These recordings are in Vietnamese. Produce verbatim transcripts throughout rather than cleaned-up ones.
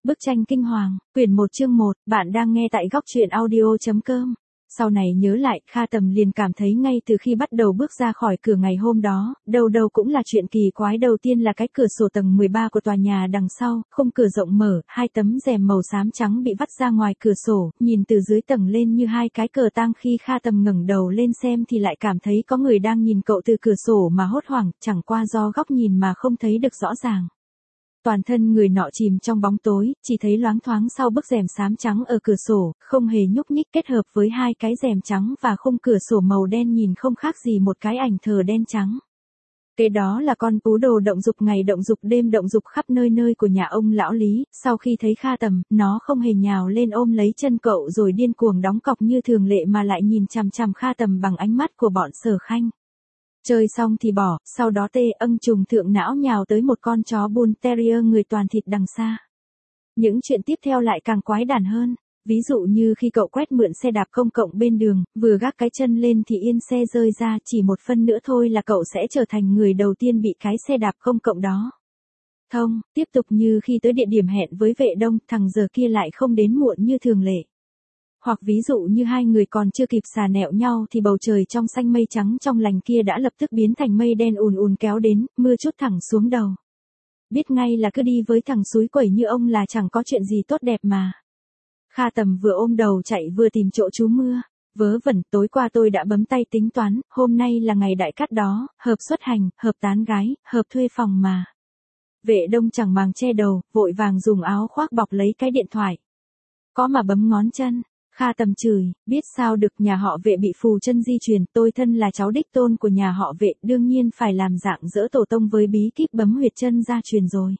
Bức tranh kinh hoàng, quyển một chương một, bạn đang nghe tại góc truyện audio chấm com. Sau này nhớ lại, Kha Tầm liền cảm thấy ngay từ khi bắt đầu bước ra khỏi cửa ngày hôm đó, đâu đâu cũng là chuyện kỳ quái. Đầu tiên là cái cửa sổ tầng mười ba của tòa nhà đằng sau, khung cửa rộng mở, hai tấm rèm màu xám trắng bị vắt ra ngoài cửa sổ, nhìn từ dưới tầng lên như hai cái cờ tang. Khi Kha Tầm ngẩng đầu lên xem thì lại cảm thấy có người đang nhìn cậu từ cửa sổ mà hốt hoảng, chẳng qua do góc nhìn mà không thấy được rõ ràng. Toàn thân người nọ chìm trong bóng tối, chỉ thấy loáng thoáng sau bức rèm xám trắng ở cửa sổ, không hề nhúc nhích, kết hợp với hai cái rèm trắng và khung cửa sổ màu đen nhìn không khác gì một cái ảnh thờ đen trắng. Kế đó là con cú đồ động dục ngày động dục đêm động dục khắp nơi nơi của nhà ông lão Lý. Sau khi thấy Kha Tầm, nó không hề nhào lên ôm lấy chân cậu rồi điên cuồng đóng cọc như thường lệ mà lại nhìn chằm chằm Kha Tầm bằng ánh mắt của bọn Sở Khanh. Chơi xong thì bỏ, sau đó tê âng trùng thượng não nhào tới một con chó Bull Terrier người toàn thịt đằng xa. Những chuyện tiếp theo lại càng quái đản hơn. Ví dụ như khi cậu quét mượn xe đạp công cộng bên đường, vừa gác cái chân lên thì yên xe rơi ra, chỉ một phân nữa thôi là cậu sẽ trở thành người đầu tiên bị cái xe đạp công cộng đó thông. Tiếp tục như khi tới địa điểm hẹn với Vệ Đông, thằng giờ kia lại không đến muộn như thường lệ. Hoặc ví dụ như hai người còn chưa kịp xà nẹo nhau thì bầu trời trong xanh mây trắng trong lành kia đã lập tức biến thành mây đen ùn ùn kéo đến, mưa trút thẳng xuống đầu. Biết ngay là cứ đi với thằng xúi quẩy như ông là chẳng có chuyện gì tốt đẹp mà. Kha Tầm vừa ôm đầu chạy vừa tìm chỗ trú mưa. Vớ vẩn, tối qua tôi đã bấm tay tính toán, hôm nay là ngày đại cát đó, hợp xuất hành, hợp tán gái, hợp thuê phòng mà. Vệ Đông chẳng màng che đầu, vội vàng dùng áo khoác bọc lấy cái điện thoại. Có mà bấm ngón chân. Kha Tầm chửi, biết sao được, nhà họ Vệ bị phù chân di truyền, tôi thân là cháu đích tôn của nhà họ Vệ, đương nhiên phải làm dạng dỡ tổ tông với bí kíp bấm huyệt chân gia truyền rồi.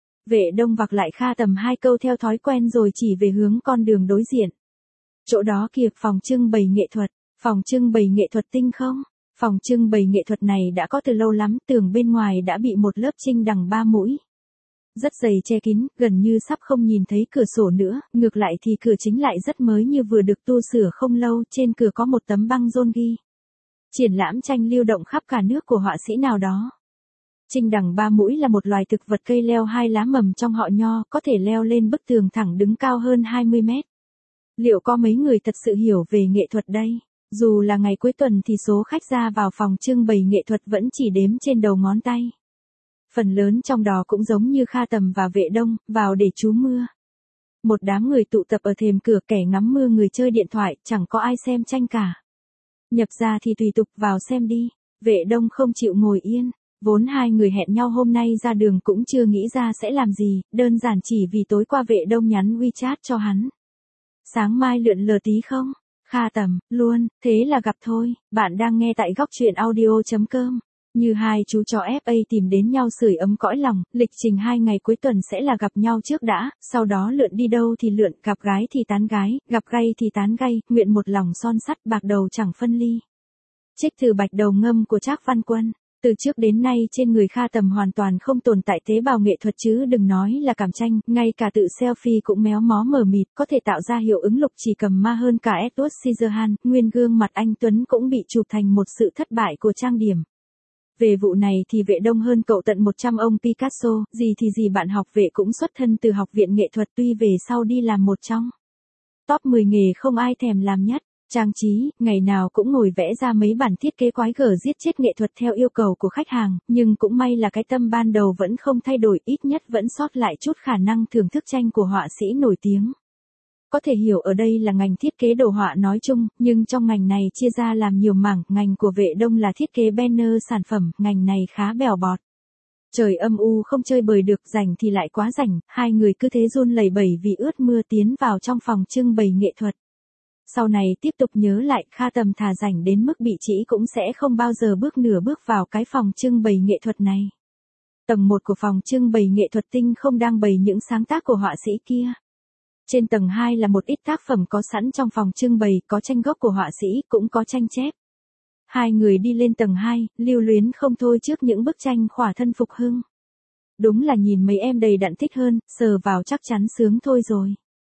Vệ Đông vặc lại Kha Tầm hai câu theo thói quen rồi chỉ về hướng con đường đối diện. Chỗ đó kìa, phòng trưng bày nghệ thuật, phòng trưng bày nghệ thuật tinh không? Phòng trưng bày nghệ thuật này đã có từ lâu lắm, tường bên ngoài đã bị một lớp trinh đằng ba mũi rất dày che kín, gần như sắp không nhìn thấy cửa sổ nữa, ngược lại thì cửa chính lại rất mới như vừa được tu sửa không lâu, trên cửa có một tấm băng rôn ghi. Triển lãm tranh lưu động khắp cả nước của họa sĩ nào đó. Trinh đằng ba mũi là một loài thực vật cây leo hai lá mầm trong họ nho, có thể leo lên bức tường thẳng đứng cao hơn hai mươi mét. Liệu có mấy người thật sự hiểu về nghệ thuật đây? Dù là ngày cuối tuần thì số khách ra vào phòng trưng bày nghệ thuật vẫn chỉ đếm trên đầu ngón tay. Phần lớn trong đó cũng giống như Kha Tầm và Vệ Đông, vào để trú mưa. Một đám người tụ tập ở thềm cửa, kẻ ngắm mưa người chơi điện thoại, chẳng có ai xem tranh cả. Nhập ra thì tùy tục vào xem đi. Vệ Đông không chịu ngồi yên, vốn hai người hẹn nhau hôm nay ra đường cũng chưa nghĩ ra sẽ làm gì, đơn giản chỉ vì tối qua Vệ Đông nhắn WeChat cho hắn. Sáng mai lượn lờ tí không? Kha Tầm, luôn, thế là gặp thôi. Bạn đang nghe tại góc truyện audio chấm com. Như hai chú chó ép a tìm đến nhau sưởi ấm cõi lòng, lịch trình hai ngày cuối tuần sẽ là gặp nhau trước đã, sau đó lượn đi đâu thì lượn, gặp gái thì tán gái, gặp gay thì tán gay, nguyện một lòng son sắt bạc đầu chẳng phân ly. Trích từ Bạch Đầu Ngâm của Trác Văn Quân. Từ trước đến nay trên người Kha Tầm hoàn toàn không tồn tại tế bào nghệ thuật chứ đừng nói là cảm tranh, ngay cả tự selfie cũng méo mó mờ mịt, có thể tạo ra hiệu ứng lục chỉ cầm ma hơn cả Edward Scissorhands, nguyên gương mặt anh Tuấn cũng bị chụp thành một sự thất bại của trang điểm. Về vụ này thì Vệ Đông hơn cậu tận một trăm ông Picasso, gì thì gì bạn học Vệ cũng xuất thân từ học viện nghệ thuật, tuy về sau đi làm một trong top mười nghề không ai thèm làm nhất. Trang trí, ngày nào cũng ngồi vẽ ra mấy bản thiết kế quái gở giết chết nghệ thuật theo yêu cầu của khách hàng, nhưng cũng may là cái tâm ban đầu vẫn không thay đổi, ít nhất vẫn sót lại chút khả năng thưởng thức tranh của họa sĩ nổi tiếng. Có thể hiểu ở đây là ngành thiết kế đồ họa nói chung, nhưng trong ngành này chia ra làm nhiều mảng, ngành của Vệ Đông là thiết kế banner sản phẩm, ngành này khá bèo bọt. Trời âm u không chơi bời được, rảnh thì lại quá rảnh, hai người cứ thế run lẩy bẩy vì ướt mưa tiến vào trong phòng trưng bày nghệ thuật. Sau này tiếp tục nhớ lại, Kha Tầm thà rảnh đến mức bị trĩ cũng sẽ không bao giờ bước nửa bước vào cái phòng trưng bày nghệ thuật này. Tầng một của phòng trưng bày nghệ thuật tinh không đang bày những sáng tác của họa sĩ kia. Trên tầng hai là một ít tác phẩm có sẵn trong phòng trưng bày, có tranh gốc của họa sĩ, cũng có tranh chép. Hai người đi lên tầng hai, lưu luyến không thôi trước những bức tranh khỏa thân phục hưng. Đúng là nhìn mấy em đầy đặn thích hơn, sờ vào chắc chắn sướng thôi rồi.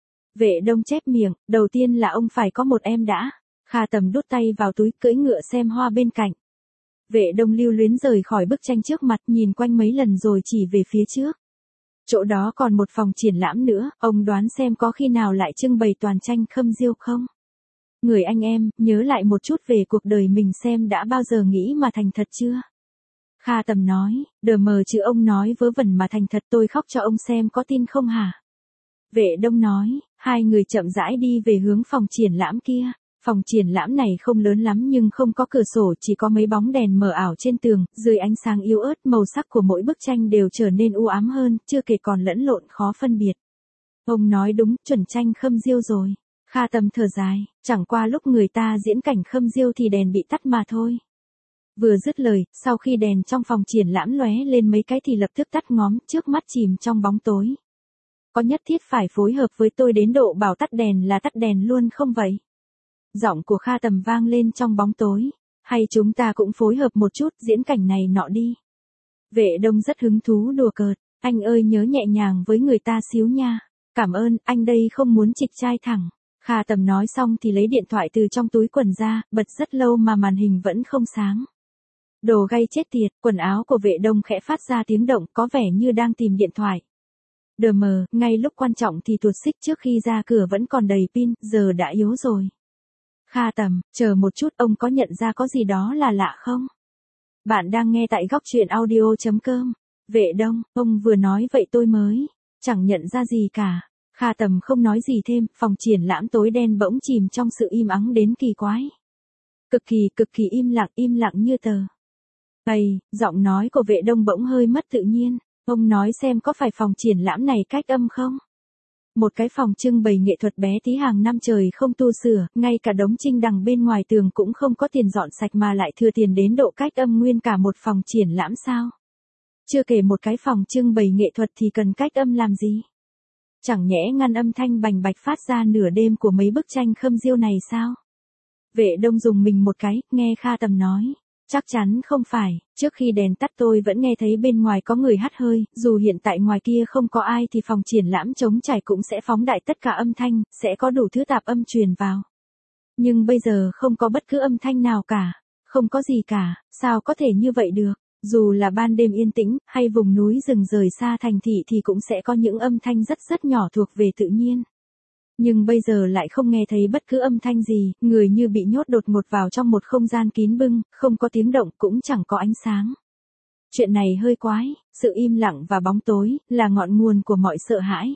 Vệ Đông chép miệng, đầu tiên là ông phải có một em đã. Kha Tầm đút tay vào túi, cưỡi ngựa xem hoa bên cạnh. Vệ Đông lưu luyến rời khỏi bức tranh trước mặt, nhìn quanh mấy lần rồi chỉ về phía trước. Chỗ đó còn một phòng triển lãm nữa, ông đoán xem có khi nào lại trưng bày toàn tranh Khâm Diêu không? Người anh em, nhớ lại một chút về cuộc đời mình xem đã bao giờ nghĩ mà thành thật chưa? Kha Tầm nói, đờ mờ chứ ông nói vớ vẩn mà thành thật, tôi khóc cho ông xem có tin không hả? Vệ Đông nói, hai người chậm rãi đi về hướng phòng triển lãm kia. Phòng triển lãm này không lớn lắm nhưng không có cửa sổ, chỉ có mấy bóng đèn mờ ảo trên tường, dưới ánh sáng yếu ớt màu sắc của mỗi bức tranh đều trở nên u ám hơn, chưa kể còn lẫn lộn khó phân biệt. Ông nói đúng, chuẩn tranh Khâm Diêu rồi. Kha Tầm thở dài, chẳng qua lúc người ta diễn cảnh Khâm Diêu thì đèn bị tắt mà thôi. Vừa dứt lời, sau khi đèn trong phòng triển lãm lóe lên mấy cái thì lập tức tắt ngóm, trước mắt chìm trong bóng tối. Có nhất thiết phải phối hợp với tôi đến độ bảo tắt đèn là tắt đèn luôn không vậy? Giọng của Kha Tầm vang lên trong bóng tối. Hay chúng ta cũng phối hợp một chút, diễn cảnh này nọ đi. Vệ Đông rất hứng thú đùa cợt, anh ơi nhớ nhẹ nhàng với người ta xíu nha. Cảm ơn, anh đây không muốn chịch trai thẳng. Kha Tầm nói xong thì lấy điện thoại từ trong túi quần ra, bật rất lâu mà màn hình vẫn không sáng. Đồ gay chết tiệt, quần áo của Vệ Đông khẽ phát ra tiếng động, có vẻ như đang tìm điện thoại. Đờ mờ, ngay lúc quan trọng thì tuột xích trước khi ra cửa vẫn còn đầy pin, giờ đã yếu rồi. Kha Tầm, chờ một chút, ông có nhận ra có gì đó là lạ không? Bạn đang nghe tại góc truyện audio chấm com. Vệ Đông, ông vừa nói vậy tôi mới chẳng nhận ra gì cả. Kha Tầm không nói gì thêm, phòng triển lãm tối đen bỗng chìm trong sự im ắng đến kỳ quái. Cực kỳ cực kỳ im lặng, im lặng như tờ. Ây, giọng nói của Vệ Đông bỗng hơi mất tự nhiên. Ông nói xem có phải phòng triển lãm này cách âm không? Một cái phòng trưng bày nghệ thuật bé tí hàng năm trời không tu sửa, ngay cả đống trinh đằng bên ngoài tường cũng không có tiền dọn sạch mà lại thừa tiền đến độ cách âm nguyên cả một phòng triển lãm sao? Chưa kể một cái phòng trưng bày nghệ thuật thì cần cách âm làm gì? Chẳng nhẽ ngăn âm thanh bành bạch phát ra nửa đêm của mấy bức tranh Khâm Diêu này sao? Vệ Đông dùng mình một cái, nghe Kha Tầm nói. Chắc chắn không phải, trước khi đèn tắt tôi vẫn nghe thấy bên ngoài có người hắt hơi, dù hiện tại ngoài kia không có ai thì phòng triển lãm trống trải cũng sẽ phóng đại tất cả âm thanh, sẽ có đủ thứ tạp âm truyền vào. Nhưng bây giờ không có bất cứ âm thanh nào cả, không có gì cả, sao có thể như vậy được? Dù là ban đêm yên tĩnh, hay vùng núi rừng rời xa thành thị thì cũng sẽ có những âm thanh rất rất nhỏ thuộc về tự nhiên. Nhưng bây giờ lại không nghe thấy bất cứ âm thanh gì, người như bị nhốt đột ngột vào trong một không gian kín bưng, không có tiếng động cũng chẳng có ánh sáng. Chuyện này hơi quái, sự im lặng và bóng tối, là ngọn nguồn của mọi sợ hãi.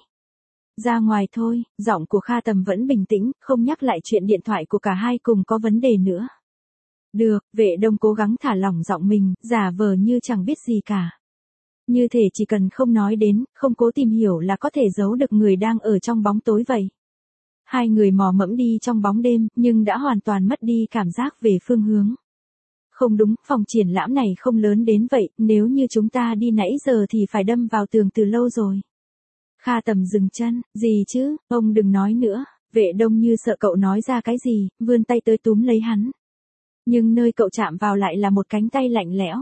Ra ngoài thôi, giọng của Kha Tầm vẫn bình tĩnh, không nhắc lại chuyện điện thoại của cả hai cùng có vấn đề nữa. Được, Vệ Đông cố gắng thả lỏng giọng mình, giả vờ như chẳng biết gì cả. Như thể chỉ cần không nói đến, không cố tìm hiểu là có thể giấu được người đang ở trong bóng tối vậy. Hai người mò mẫm đi trong bóng đêm, nhưng đã hoàn toàn mất đi cảm giác về phương hướng. Không đúng, phòng triển lãm này không lớn đến vậy, nếu như chúng ta đi nãy giờ thì phải đâm vào tường từ lâu rồi. Kha Tầm dừng chân, gì chứ, ông đừng nói nữa. Vệ Đông như sợ cậu nói ra cái gì, vươn tay tới túm lấy hắn. Nhưng nơi cậu chạm vào lại là một cánh tay lạnh lẽo.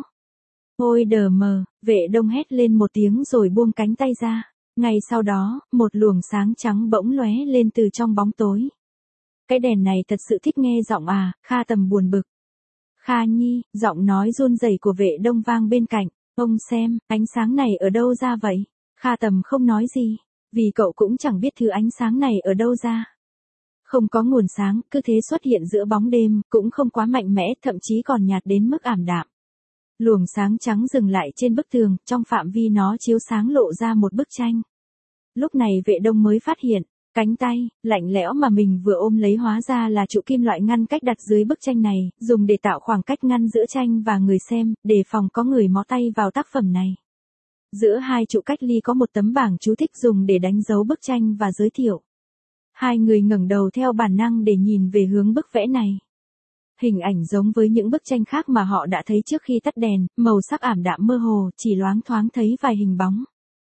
Ôi đờ mờ, Vệ Đông hét lên một tiếng rồi buông cánh tay ra. Ngay sau đó, một luồng sáng trắng bỗng lóe lên từ trong bóng tối. Cái đèn này thật sự thích nghe giọng à, Kha Tầm buồn bực. Kha Nhi, giọng nói run rẩy của Vệ Đông vang bên cạnh. Ông xem, ánh sáng này ở đâu ra vậy? Kha Tầm không nói gì, vì cậu cũng chẳng biết thứ ánh sáng này ở đâu ra. Không có nguồn sáng, cứ thế xuất hiện giữa bóng đêm, cũng không quá mạnh mẽ, thậm chí còn nhạt đến mức ảm đạm. Luồng sáng trắng dừng lại trên bức tường, trong phạm vi nó chiếu sáng lộ ra một bức tranh. Lúc này Vệ Đông mới phát hiện, cánh tay, lạnh lẽo mà mình vừa ôm lấy hóa ra là trụ kim loại ngăn cách đặt dưới bức tranh này, dùng để tạo khoảng cách ngăn giữa tranh và người xem, đề phòng có người mó tay vào tác phẩm này. Giữa hai trụ cách ly có một tấm bảng chú thích dùng để đánh dấu bức tranh và giới thiệu. Hai người ngẩng đầu theo bản năng để nhìn về hướng bức vẽ này. Hình ảnh giống với những bức tranh khác mà họ đã thấy trước khi tắt đèn, màu sắc ảm đạm mơ hồ, chỉ loáng thoáng thấy vài hình bóng.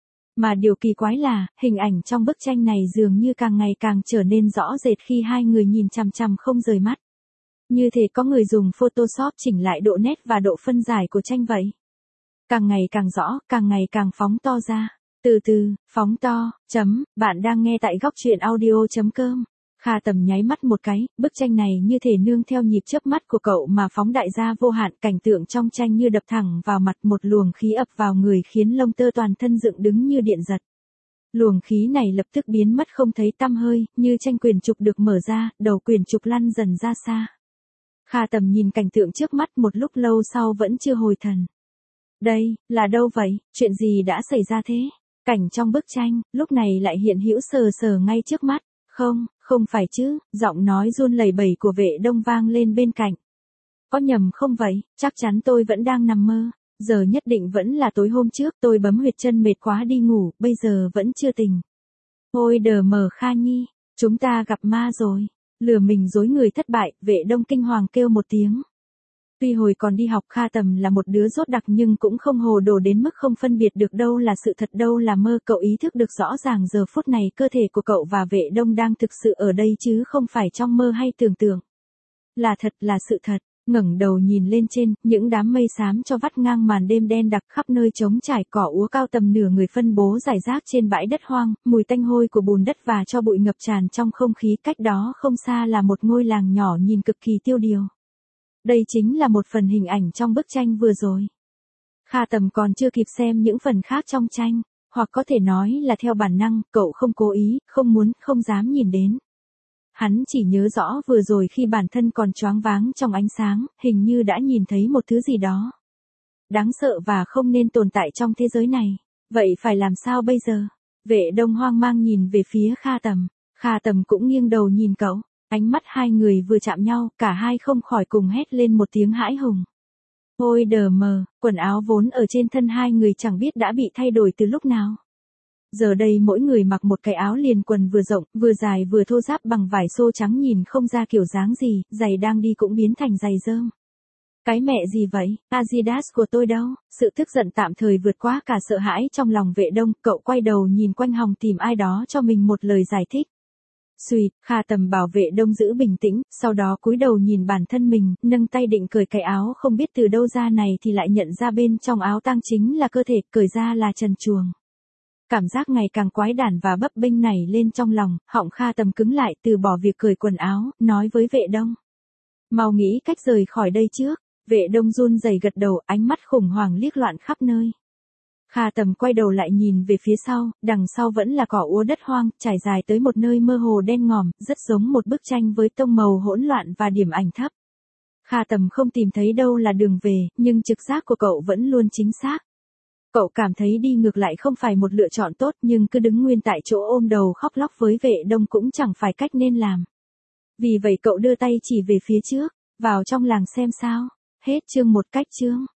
Mà điều kỳ quái là, hình ảnh trong bức tranh này dường như càng ngày càng trở nên rõ rệt khi hai người nhìn chằm chằm không rời mắt. Như thể có người dùng Photoshop chỉnh lại độ nét và độ phân giải của tranh vậy. Càng ngày càng rõ, càng ngày càng phóng to ra. Từ từ, phóng to, chấm, bạn đang nghe tại góc truyện audio chấm com. Kha Tầm nháy mắt một cái, bức tranh này như thể nương theo nhịp chớp mắt của cậu mà phóng đại ra vô hạn, cảnh tượng trong tranh như đập thẳng vào mặt, một luồng khí ập vào người khiến lông tơ toàn thân dựng đứng như điện giật. Luồng khí này lập tức biến mất không thấy tăm hơi, như tranh quyển trục được mở ra, đầu quyển trục lăn dần ra xa. Kha Tầm nhìn cảnh tượng trước mắt một lúc lâu sau vẫn chưa hồi thần. Đây, là đâu vậy, chuyện gì đã xảy ra thế? Cảnh trong bức tranh, lúc này lại hiện hữu sờ sờ ngay trước mắt. Không, không phải chứ, giọng nói run lẩy bẩy của Vệ Đông vang lên bên cạnh. Có nhầm không vậy, chắc chắn tôi vẫn đang nằm mơ. Giờ nhất định vẫn là tối hôm trước tôi bấm huyệt chân mệt quá đi ngủ, bây giờ vẫn chưa tỉnh. Ôi đờ mờ Kha Nhi, chúng ta gặp ma rồi. Lừa mình dối người thất bại, Vệ Đông kinh hoàng kêu một tiếng. Tuy hồi còn đi học Kha Tầm là một đứa dốt đặc nhưng cũng không hồ đồ đến mức không phân biệt được đâu là sự thật đâu là mơ. Cậu ý thức được rõ ràng giờ phút này cơ thể của cậu và Vệ Đông đang thực sự ở đây chứ không phải trong mơ hay tưởng tượng. Là thật, là sự thật. Ngẩng đầu nhìn lên trên, những đám mây xám cho vắt ngang màn đêm đen đặc khắp nơi trống trải, cỏ úa cao tầm nửa người phân bố rải rác trên bãi đất hoang, mùi tanh hôi của bùn đất và cho bụi ngập tràn trong không khí. Cách đó không xa là một ngôi làng nhỏ nhìn cực kỳ tiêu điều. Đây chính là một phần hình ảnh trong bức tranh vừa rồi. Kha Tầm còn chưa kịp xem những phần khác trong tranh, hoặc có thể nói là theo bản năng, cậu không cố ý, không muốn, không dám nhìn đến. Hắn chỉ nhớ rõ vừa rồi khi bản thân còn choáng váng trong ánh sáng, hình như đã nhìn thấy một thứ gì đó đáng sợ và không nên tồn tại trong thế giới này. Vậy phải làm sao bây giờ? Vệ Đông hoang mang nhìn về phía Kha Tầm. Kha Tầm cũng nghiêng đầu nhìn cậu. Ánh mắt hai người vừa chạm nhau, cả hai không khỏi cùng hét lên một tiếng hãi hùng. Ôi đờ mờ, quần áo vốn ở trên thân hai người chẳng biết đã bị thay đổi từ lúc nào. Giờ đây mỗi người mặc một cái áo liền quần vừa rộng, vừa dài vừa thô ráp bằng vải xô trắng nhìn không ra kiểu dáng gì, giày đang đi cũng biến thành giày rơm. Cái mẹ gì vậy, Adidas của tôi đâu? Sự tức giận tạm thời vượt qua cả sợ hãi trong lòng Vệ Đông, cậu quay đầu nhìn quanh hòng tìm ai đó cho mình một lời giải thích. Xùi, Kha Tầm bảo Vệ Đông giữ bình tĩnh, sau đó cúi đầu nhìn bản thân mình, nâng tay định cởi cái áo không biết từ đâu ra này thì lại nhận ra bên trong áo tang chính là cơ thể, cởi ra là trần truồng. Cảm giác ngày càng quái đản và bấp bênh nảy lên trong lòng, họng Kha Tầm cứng lại từ bỏ việc cởi quần áo, nói với Vệ Đông. Mau nghĩ cách rời khỏi đây trước. Vệ Đông run rẩy gật đầu, ánh mắt khủng hoảng liếc loạn khắp nơi. Kha Tầm quay đầu lại nhìn về phía sau, đằng sau vẫn là cỏ úa đất hoang, trải dài tới một nơi mơ hồ đen ngòm, rất giống một bức tranh với tông màu hỗn loạn và điểm ảnh thấp. Kha Tầm không tìm thấy đâu là đường về, nhưng trực giác của cậu vẫn luôn chính xác. Cậu cảm thấy đi ngược lại không phải một lựa chọn tốt, nhưng cứ đứng nguyên tại chỗ ôm đầu khóc lóc với Vệ Đông cũng chẳng phải cách nên làm. Vì vậy cậu đưa tay chỉ về phía trước, vào trong làng xem sao. Hết chương một cách chương.